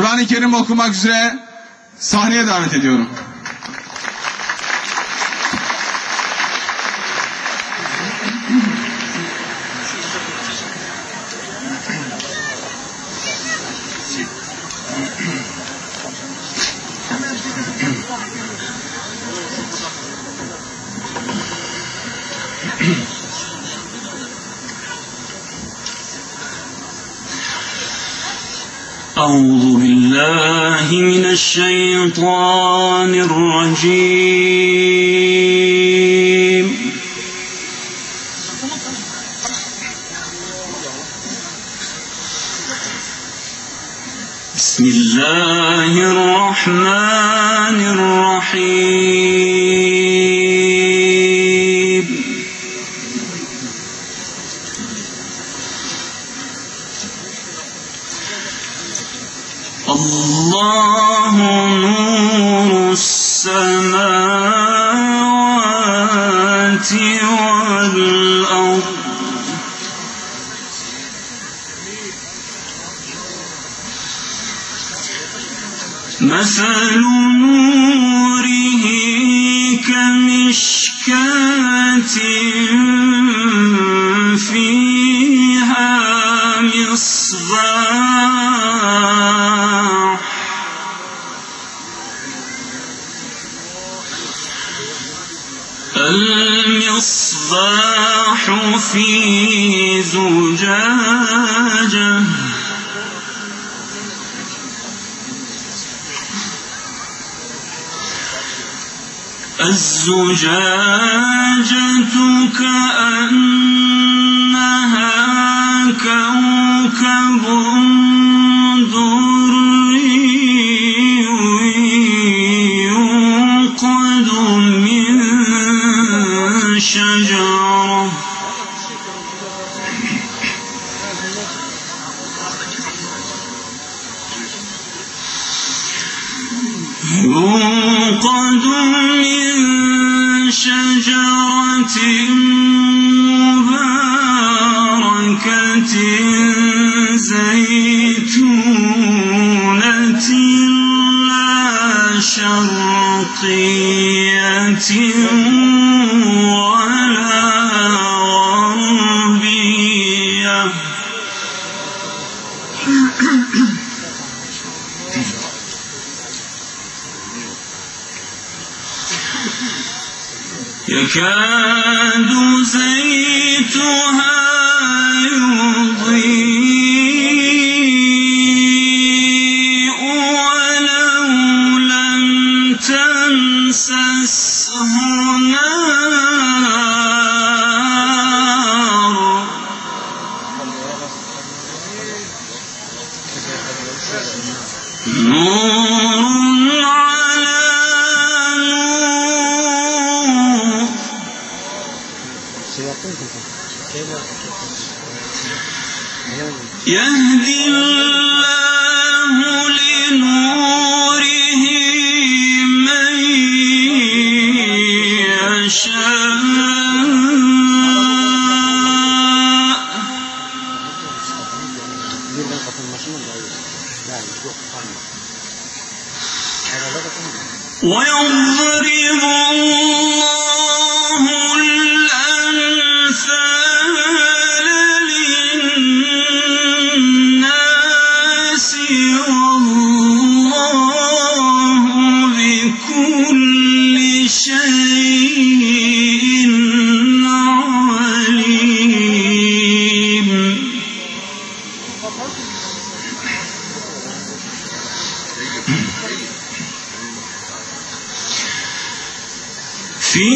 Kur'an-ı Kerim okumak üzere sahneye davet ediyorum. أعوذ بالله من الشيطان الرجيم. بسم الله الرحمن الرحيم. الله نور السماوات والأرض مثل نوره كمشكاة فيها مصباح المصباح في زجاجة الزجاجة كأنها كوكب دري يوقد من شجرة مباركة زيتونة لا شرقية ولا غربية يكاد زيتها يضيء ولو لم تمسسه نار نور على نور يهدي الله لنوره من يشاء ويضرب الله الأمثال للناس والله بكل شيء عليم في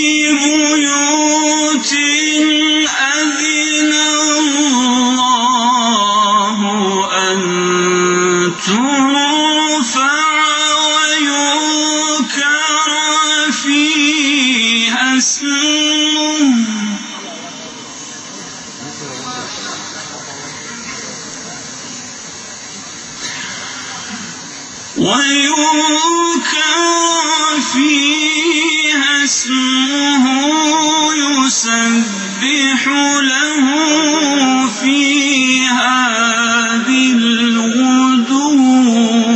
بيوت أذن الله أن ترفع ويذكر فيها اسمه يسبح له فيها بالغدو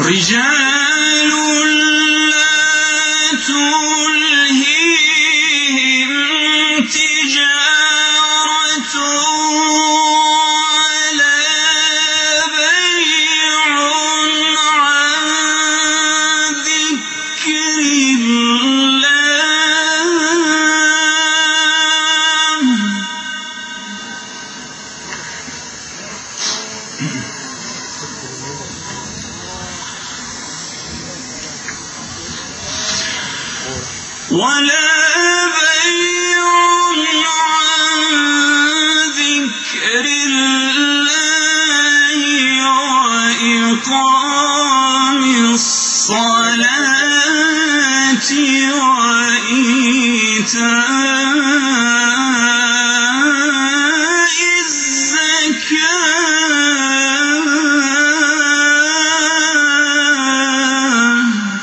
رجال لا تلهيهم تجارة ولا بيع عن ذكر الله ولا بيع عن ذكر الله وإقام الصلاة وإيتاء الزكاة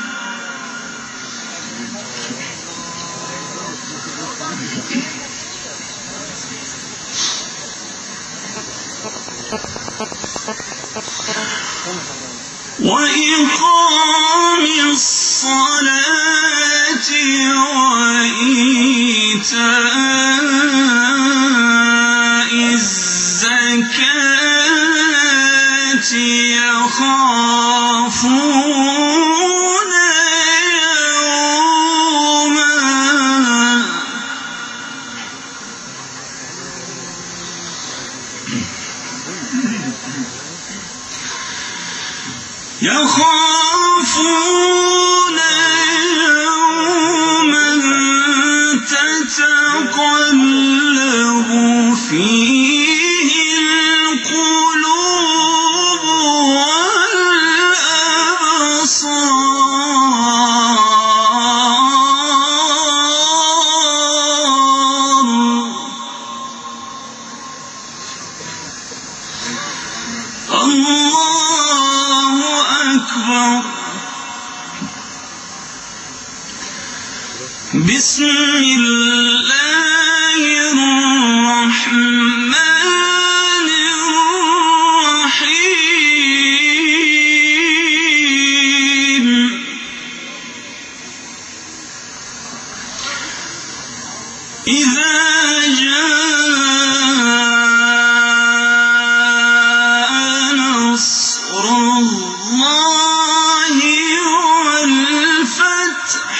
وإقام الصلاة وإيتاء الزكاة يخافون يوما تتقلب فيه القلوب والأبصار الله أكبر بسم الله الرحمن الرحيم إذا جاء نصر الله والفتح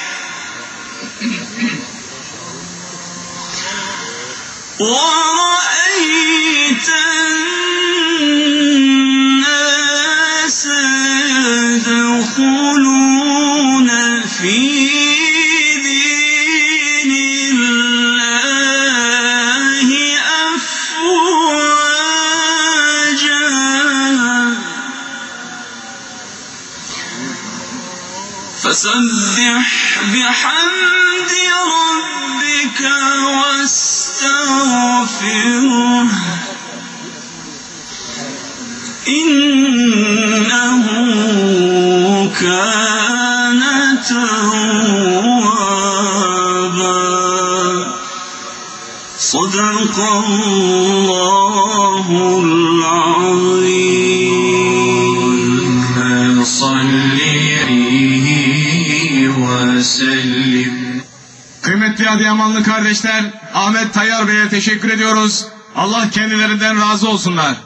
ورأيت الناس يدخلون في دين الله أفواجا فسبح بحمد ربك واستغفره إنه كان توابا صدق الله العظيم صل وسلم. Kıymetli Adıyamanlı kardeşler, Ahmet Tayyar Bey'e teşekkür ediyoruz. Allah kendilerinden razı olsunlar.